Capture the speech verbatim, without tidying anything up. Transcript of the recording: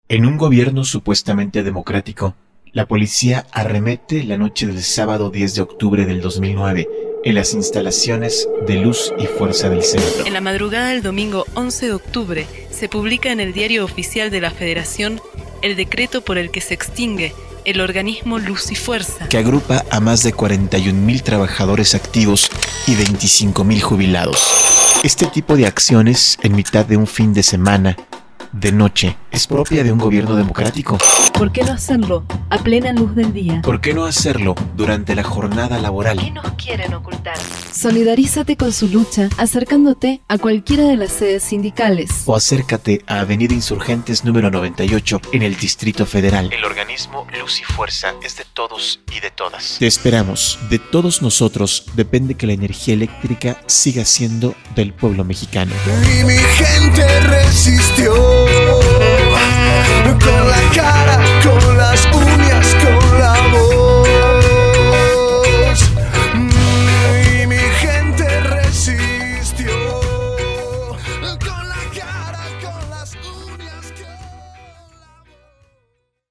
En un gobierno supuestamente democrático, la policía arremete la noche del sábado diez de octubre del dos mil nueve en las instalaciones de Luz y Fuerza del Centro. En la madrugada del domingo once de octubre se publica en el Diario Oficial de la Federación el decreto por el que se extingue el organismo Luz y Fuerza, que agrupa a más de cuarenta y un mil trabajadores activos y veinticinco mil jubilados. Este tipo de acciones en mitad de un fin de semana, de noche, es propia de un gobierno democrático. ¿Por qué no hacerlo a plena luz del día? ¿Por qué no hacerlo durante la jornada laboral? ¿Qué nos quieren ocultar? Solidarízate con su lucha acercándote a cualquiera de las sedes sindicales. O acércate a Avenida Insurgentes número noventa y ocho en el Distrito Federal. El organismo Luz y Fuerza es de todos y de todas. Te esperamos. De todos nosotros depende que la energía eléctrica siga siendo del pueblo mexicano. Y mi gente resistió.